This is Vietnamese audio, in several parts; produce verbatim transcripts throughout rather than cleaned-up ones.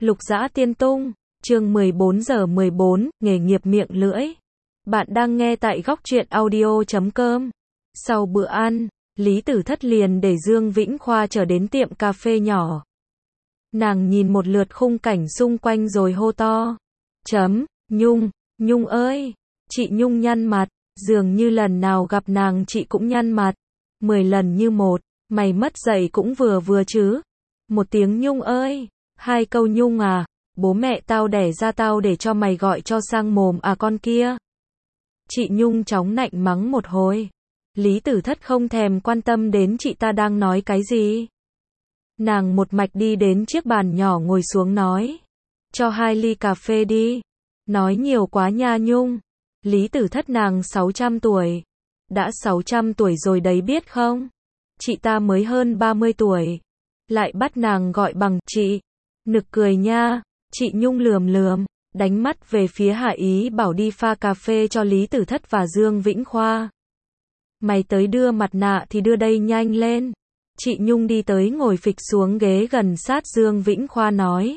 Lục Dã Tiên Tung, chương mười bốn giờ mười bốn, nghề nghiệp miệng lưỡi. Bạn đang nghe tại góc truyện audio chấm com. Sau bữa ăn, Lý Tử Thất liền để Dương Vĩnh Khoa trở đến tiệm cà phê nhỏ. Nàng nhìn một lượt khung cảnh xung quanh rồi hô to. Chấm, Nhung, Nhung ơi! Chị Nhung nhăn mặt, dường như lần nào gặp nàng chị cũng nhăn mặt. Mười lần như một, mày mất dạy cũng vừa vừa chứ. Một tiếng Nhung ơi! Hai câu Nhung à, bố mẹ tao đẻ ra tao để cho mày gọi cho sang mồm à con kia. Chị Nhung chóng nạnh mắng một hồi. Lý Tử Thất không thèm quan tâm đến chị ta đang nói cái gì. Nàng một mạch đi đến chiếc bàn nhỏ ngồi xuống nói. Cho hai ly cà phê đi. Nói nhiều quá nha Nhung. Lý Tử Thất nàng sáu trăm tuổi. Đã sáu trăm tuổi rồi đấy biết không? Chị ta mới hơn ba mươi tuổi. Lại bắt nàng gọi bằng chị. Nực cười nha. Chị Nhung lườm lườm, đánh mắt về phía Hạ Ý bảo đi pha cà phê cho Lý Tử Thất và Dương Vĩnh Khoa. Mày tới đưa mặt nạ thì đưa đây nhanh lên. Chị Nhung đi tới ngồi phịch xuống ghế gần sát Dương Vĩnh Khoa nói.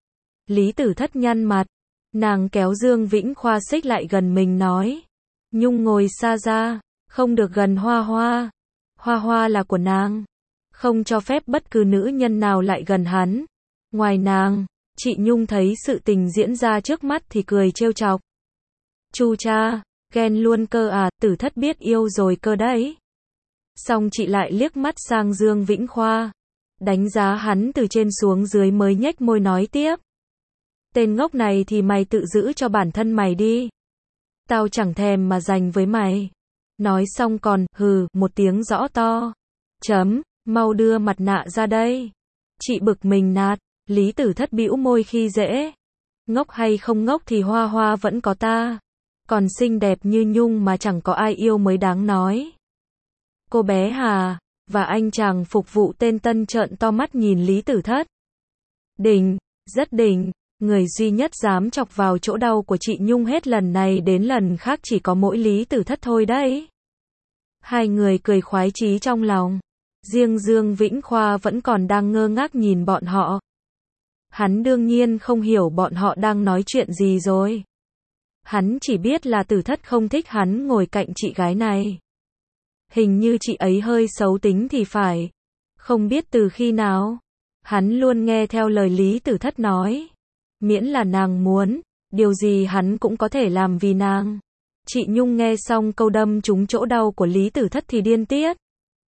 Lý Tử Thất nhăn mặt. Nàng kéo Dương Vĩnh Khoa xích lại gần mình nói. Nhung ngồi xa ra, không được gần Hoa Hoa. Hoa Hoa là của nàng. Không cho phép bất cứ nữ nhân nào lại gần hắn. Ngoài nàng, chị Nhung thấy sự tình diễn ra trước mắt thì cười trêu chọc. Chu cha, ghen luôn cơ à, Tử Thất biết yêu rồi cơ đấy. Xong chị lại liếc mắt sang Dương Vĩnh Khoa. Đánh giá hắn từ trên xuống dưới mới nhếch môi nói tiếp. Tên ngốc này thì mày tự giữ cho bản thân mày đi. Tao chẳng thèm mà dành với mày. Nói xong còn, hừ, một tiếng rõ to. Chấm, mau đưa mặt nạ ra đây. Chị bực mình nạt. Lý Tử Thất bĩu môi khi dễ. Ngốc hay không ngốc thì Hoa Hoa vẫn có ta. Còn xinh đẹp như Nhung mà chẳng có ai yêu mới đáng nói. Cô bé Hà, và anh chàng phục vụ tên Tân trợn to mắt nhìn Lý Tử Thất. Đỉnh, rất đỉnh, người duy nhất dám chọc vào chỗ đau của chị Nhung hết lần này đến lần khác chỉ có mỗi Lý Tử Thất thôi đấy. Hai người cười khoái chí trong lòng. Riêng Dương Vĩnh Khoa vẫn còn đang ngơ ngác nhìn bọn họ. Hắn đương nhiên không hiểu bọn họ đang nói chuyện gì rồi. Hắn chỉ biết là Tử Thất không thích hắn ngồi cạnh chị gái này. Hình như chị ấy hơi xấu tính thì phải. Không biết từ khi nào. Hắn luôn nghe theo lời Lý Tử Thất nói. Miễn là nàng muốn, điều gì hắn cũng có thể làm vì nàng. Chị Nhung nghe xong câu đâm trúng chỗ đau của Lý Tử Thất thì điên tiết.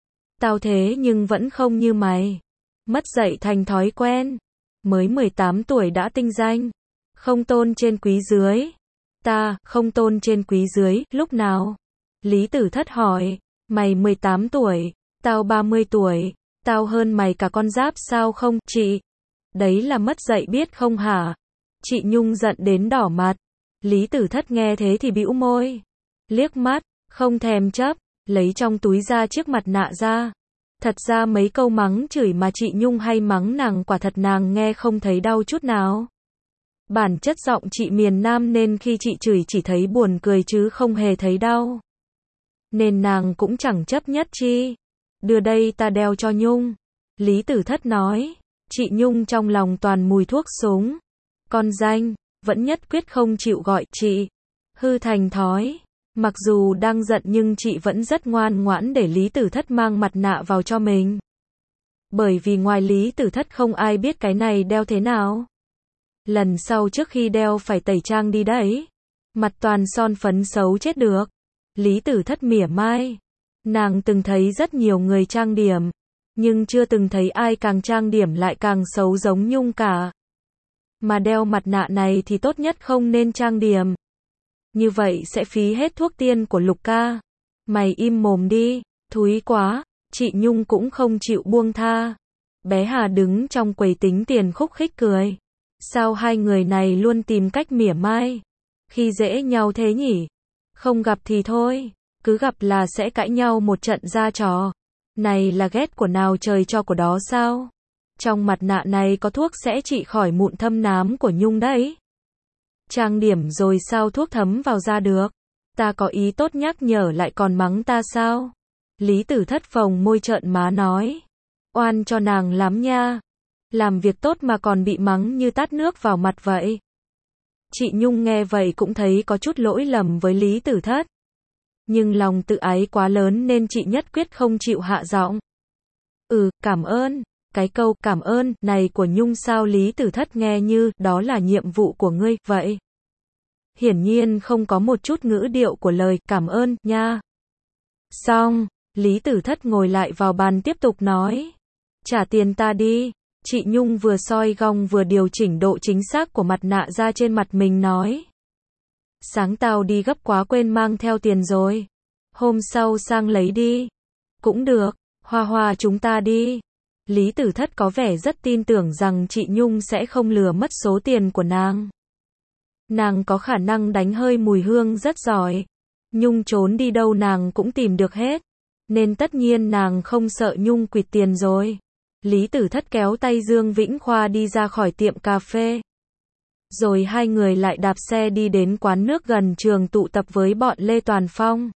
Tao thế nhưng vẫn không như mày. Mất dạy thành thói quen. Mới mười tám tuổi đã tinh danh. Không tôn trên quý dưới. Ta, không tôn trên quý dưới, lúc nào? Lý Tử Thất hỏi. Mày mười tám tuổi, tao ba mươi tuổi. Tao hơn mày cả con giáp sao không, chị? Đấy là mất dạy biết không hả? Chị Nhung giận đến đỏ mặt. Lý Tử Thất nghe thế thì bĩu môi. Liếc mắt, không thèm chấp, lấy trong túi ra chiếc mặt nạ ra. Thật ra mấy câu mắng chửi mà chị Nhung hay mắng nàng quả thật nàng nghe không thấy đau chút nào. Bản chất giọng chị miền Nam nên khi chị chửi chỉ thấy buồn cười chứ không hề thấy đau. Nên nàng cũng chẳng chấp nhất chi. Đưa đây ta đeo cho Nhung. Lý Tử Thất nói. Chị Nhung trong lòng toàn mùi thuốc súng. Con danh, vẫn nhất quyết không chịu gọi chị. Hư thành thói. Mặc dù đang giận nhưng chị vẫn rất ngoan ngoãn để Lý Tử Thất mang mặt nạ vào cho mình. Bởi vì ngoài Lý Tử Thất không ai biết cái này đeo thế nào. Lần sau trước khi đeo phải tẩy trang đi đấy. Mặt toàn son phấn xấu chết được. Lý Tử Thất mỉa mai. Nàng từng thấy rất nhiều người trang điểm. Nhưng chưa từng thấy ai càng trang điểm lại càng xấu giống Nhung cả. Mà đeo mặt nạ này thì tốt nhất không nên trang điểm. Như vậy sẽ phí hết thuốc tiên của Lục ca. Mày im mồm đi, thúi quá. Chị Nhung cũng không chịu buông tha. Bé Hà đứng trong quầy tính tiền khúc khích cười. Sao hai người này luôn tìm cách mỉa mai? Khi dễ nhau thế nhỉ? Không gặp thì thôi. Cứ gặp là sẽ cãi nhau một trận ra trò. Này là ghét của nào trời cho của đó sao? Trong mặt nạ này có thuốc sẽ trị khỏi mụn thâm nám của Nhung đấy. Trang điểm rồi sao thuốc thấm vào da được? Ta có ý tốt nhắc nhở lại còn mắng ta sao? Lý Tử Thất phồng môi trợn má nói. Oan cho nàng lắm nha. Làm việc tốt mà còn bị mắng như tát nước vào mặt vậy. Chị Nhung nghe vậy cũng thấy có chút lỗi lầm với Lý Tử Thất. Nhưng lòng tự ái quá lớn nên chị nhất quyết không chịu hạ giọng. Ừ, cảm ơn. Cái câu cảm ơn này của Nhung sao Lý Tử Thất nghe như đó là nhiệm vụ của ngươi vậy. Hiển nhiên không có một chút ngữ điệu của lời cảm ơn nha. Xong, Lý Tử Thất ngồi lại vào bàn tiếp tục nói. Trả tiền ta đi. Chị Nhung vừa soi gong vừa điều chỉnh độ chính xác của mặt nạ ra trên mặt mình nói. Sáng tao đi gấp quá quên mang theo tiền rồi. Hôm sau sang lấy đi. Cũng được, Hoa Hoa chúng ta đi. Lý Tử Thất có vẻ rất tin tưởng rằng chị Nhung sẽ không lừa mất số tiền của nàng. Nàng có khả năng đánh hơi mùi hương rất giỏi. Nhung trốn đi đâu nàng cũng tìm được hết. Nên tất nhiên nàng không sợ Nhung quỵt tiền rồi. Lý Tử Thất kéo tay Dương Vĩnh Khoa đi ra khỏi tiệm cà phê. Rồi hai người lại đạp xe đi đến quán nước gần trường tụ tập với bọn Lê Toàn Phong.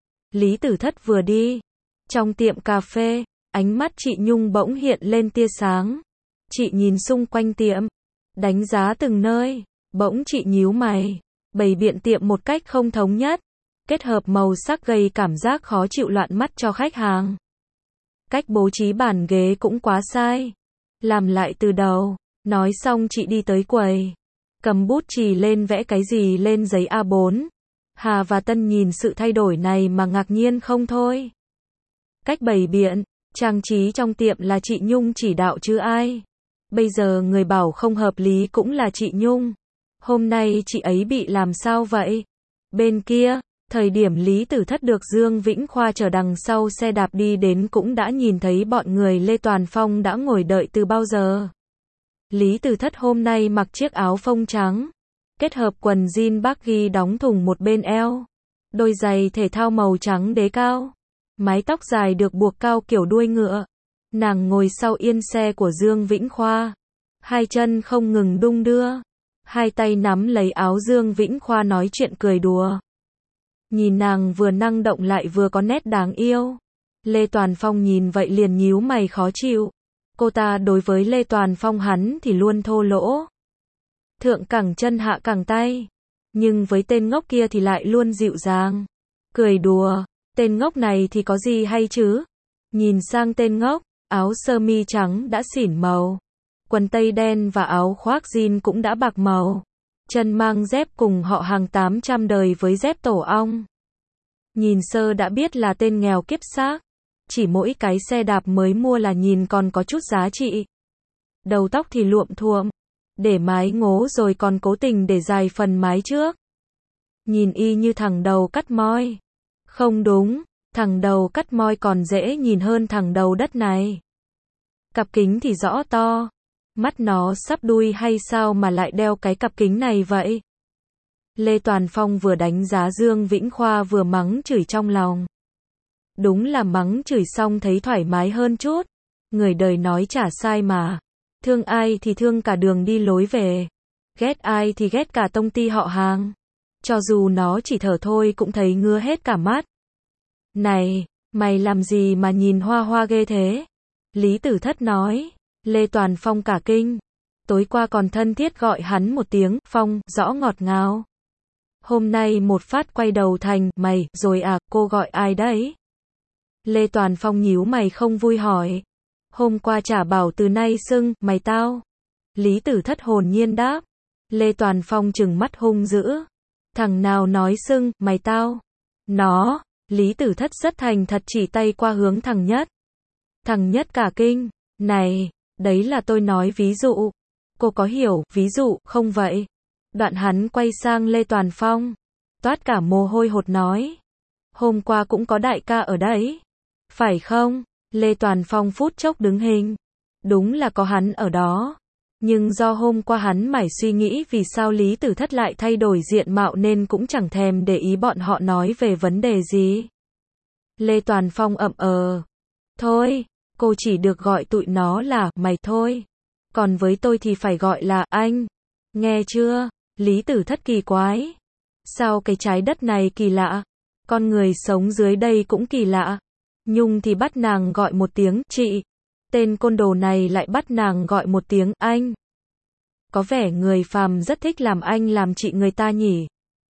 Lý Tử Thất vừa đi. Trong tiệm cà phê, ánh mắt chị Nhung bỗng hiện lên tia sáng. Chị nhìn xung quanh tiệm. Đánh giá từng nơi. Bỗng chị nhíu mày. Bày biện tiệm một cách không thống nhất. Kết hợp màu sắc gây cảm giác khó chịu loạn mắt cho khách hàng. Cách bố trí bàn ghế cũng quá sai. Làm lại từ đầu. Nói xong chị đi tới quầy. Cầm bút chì lên vẽ cái gì lên giấy A bốn. Hà và Tân nhìn sự thay đổi này mà ngạc nhiên không thôi. Cách bày biện, trang trí trong tiệm là chị Nhung chỉ đạo chứ ai. Bây giờ người bảo không hợp lý cũng là chị Nhung. Hôm nay chị ấy bị làm sao vậy? Bên kia, thời điểm Lý Tử Thất được Dương Vĩnh Khoa chở đằng sau xe đạp đi đến cũng đã nhìn thấy bọn người Lê Toàn Phong đã ngồi đợi từ bao giờ. Lý Tử Thất hôm nay mặc chiếc áo phông trắng, kết hợp quần jean baggy đóng thùng một bên eo, đôi giày thể thao màu trắng đế cao, mái tóc dài được buộc cao kiểu đuôi ngựa. Nàng ngồi sau yên xe của Dương Vĩnh Khoa, hai chân không ngừng đung đưa, hai tay nắm lấy áo Dương Vĩnh Khoa nói chuyện cười đùa. Nhìn nàng vừa năng động lại vừa có nét đáng yêu. Lê Toàn Phong nhìn vậy liền nhíu mày khó chịu. Cô ta đối với Lê Toàn Phong hắn thì luôn thô lỗ. Thượng cẳng chân hạ cẳng tay. Nhưng với tên ngốc kia thì lại luôn dịu dàng. Cười đùa, tên ngốc này thì có gì hay chứ? Nhìn sang tên ngốc, áo sơ mi trắng đã xỉn màu. Quần tây đen và áo khoác jean cũng đã bạc màu. Chân mang dép cùng họ hàng tám trăm đời với dép tổ ong. Nhìn sơ đã biết là tên nghèo kiếp xác. Chỉ mỗi cái xe đạp mới mua là nhìn còn có chút giá trị. Đầu tóc thì luộm thuộm, để mái ngố rồi còn cố tình để dài phần mái trước. Nhìn y như thằng đầu cắt moi. Không đúng, thằng đầu cắt moi còn dễ nhìn hơn thằng đầu đất này. Cặp kính thì rõ to. Mắt nó sắp đuôi hay sao mà lại đeo cái cặp kính này vậy? Lê Toàn Phong vừa đánh giá Dương Vĩnh Khoa vừa mắng chửi trong lòng. Đúng là mắng chửi xong thấy thoải mái hơn chút. Người đời nói chả sai mà. Thương ai thì thương cả đường đi lối về. Ghét ai thì ghét cả tông ty họ hàng. Cho dù nó chỉ thở thôi cũng thấy ngứa hết cả mắt. Này, mày làm gì mà nhìn Hoa Hoa ghê thế? Lý Tử Thất nói. Lê Toàn Phong cả kinh. Tối qua còn thân thiết gọi hắn một tiếng Phong, rõ ngọt ngào. Hôm nay một phát quay đầu thành mày, rồi à, cô gọi ai đấy? Lê Toàn Phong nhíu mày không vui hỏi. Hôm qua chả bảo từ nay xưng mày tao. Lý Tử Thất hồn nhiên đáp. Lê Toàn Phong trừng mắt hung dữ. Thằng nào nói xưng mày tao? Nó. Lý Tử Thất rất thành thật chỉ tay qua hướng thằng Nhất. Thằng Nhất cả kinh. Này, đấy là tôi nói ví dụ. Cô có hiểu ví dụ không vậy? Đoạn hắn quay sang Lê Toàn Phong. Toát cả mồ hôi hột nói. Hôm qua cũng có đại ca ở đấy. Phải không? Lê Toàn Phong phút chốc đứng hình. Đúng là có hắn ở đó. Nhưng do hôm qua hắn mải suy nghĩ vì sao Lý Tử Thất lại thay đổi diện mạo nên cũng chẳng thèm để ý bọn họ nói về vấn đề gì. Lê Toàn Phong ậm ờ. Thôi, cô chỉ được gọi tụi nó là mày thôi. Còn với tôi thì phải gọi là anh. Nghe chưa? Lý Tử Thất kỳ quái. Sao cái trái đất này kỳ lạ? Con người sống dưới đây cũng kỳ lạ. Nhung thì bắt nàng gọi một tiếng chị. Tên côn đồ này lại bắt nàng gọi một tiếng anh. Có vẻ người phàm rất thích làm anh làm chị người ta nhỉ.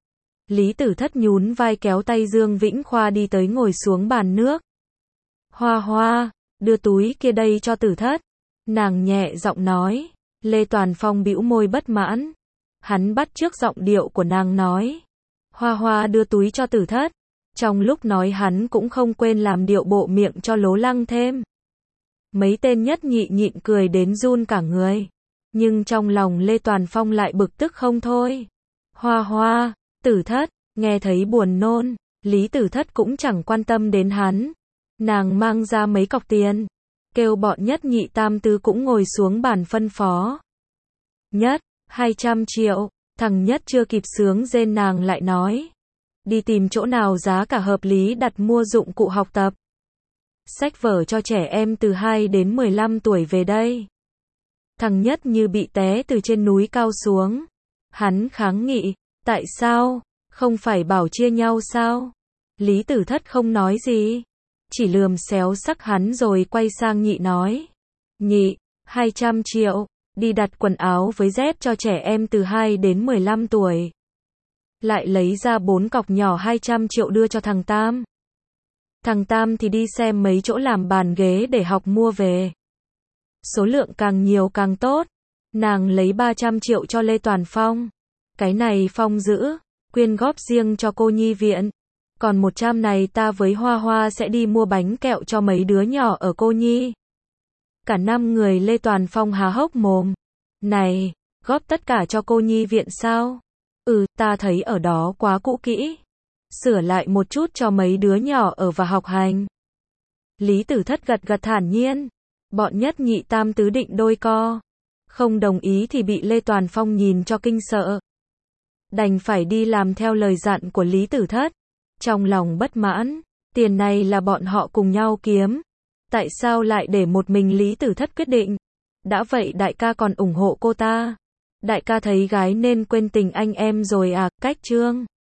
Lý Tử Thất nhún vai kéo tay Dương Vĩnh Khoa đi tới ngồi xuống bàn nước. Hoa Hoa, đưa túi kia đây cho Tử Thất. Nàng nhẹ giọng nói. Lê Toàn Phong bĩu môi bất mãn. Hắn bắt chước giọng điệu của nàng nói. Hoa Hoa đưa túi cho Tử Thất. Trong lúc nói hắn cũng không quên làm điệu bộ miệng cho Lố Lăng thêm. Mấy tên nhất nhị nhịn cười đến run cả người. Nhưng trong lòng Lê Toàn Phong lại bực tức không thôi. Hoa Hoa, Tử Thất, nghe thấy buồn nôn, Lý Tử Thất cũng chẳng quan tâm đến hắn. Nàng mang ra mấy cọc tiền, kêu bọn nhất nhị tam tứ cũng ngồi xuống bàn phân phó. Nhất, hai trăm triệu, thằng Nhất chưa kịp sướng rên nàng lại nói. Đi tìm chỗ nào giá cả hợp lý đặt mua dụng cụ học tập. Sách vở cho trẻ em từ hai đến mười lăm tuổi về đây. Thằng Nhất như bị té từ trên núi cao xuống. Hắn kháng nghị, tại sao, không phải bảo chia nhau sao? Lý Tử Thất không nói gì, chỉ lườm xéo sắc hắn rồi quay sang nhị nói. Nhị, hai trăm triệu, đi đặt quần áo với dép cho trẻ em từ hai đến mười lăm tuổi. Lại lấy ra bốn cọc nhỏ hai trăm triệu đưa cho thằng Tam. Thằng Tam thì đi xem mấy chỗ làm bàn ghế để học mua về. Số lượng càng nhiều càng tốt. Nàng lấy ba trăm triệu cho Lê Toàn Phong. Cái này Phong giữ, quyên góp riêng cho cô nhi viện. Còn một trăm này ta với Hoa Hoa sẽ đi mua bánh kẹo cho mấy đứa nhỏ ở cô nhi. Cả năm người Lê Toàn Phong há hốc mồm. Này, góp tất cả cho cô nhi viện sao? Ừ, ta thấy ở đó quá cũ kỹ. Sửa lại một chút cho mấy đứa nhỏ ở và học hành. Lý Tử Thất gật gật thản nhiên. Bọn nhất nhị tam tứ định đôi co. Không đồng ý thì bị Lê Toàn Phong nhìn cho kinh sợ. Đành phải đi làm theo lời dặn của Lý Tử Thất. Trong lòng bất mãn, tiền này là bọn họ cùng nhau kiếm. Tại sao lại để một mình Lý Tử Thất quyết định? Đã vậy đại ca còn ủng hộ cô ta. Đại ca thấy gái nên quên tình anh em rồi à, cách chương.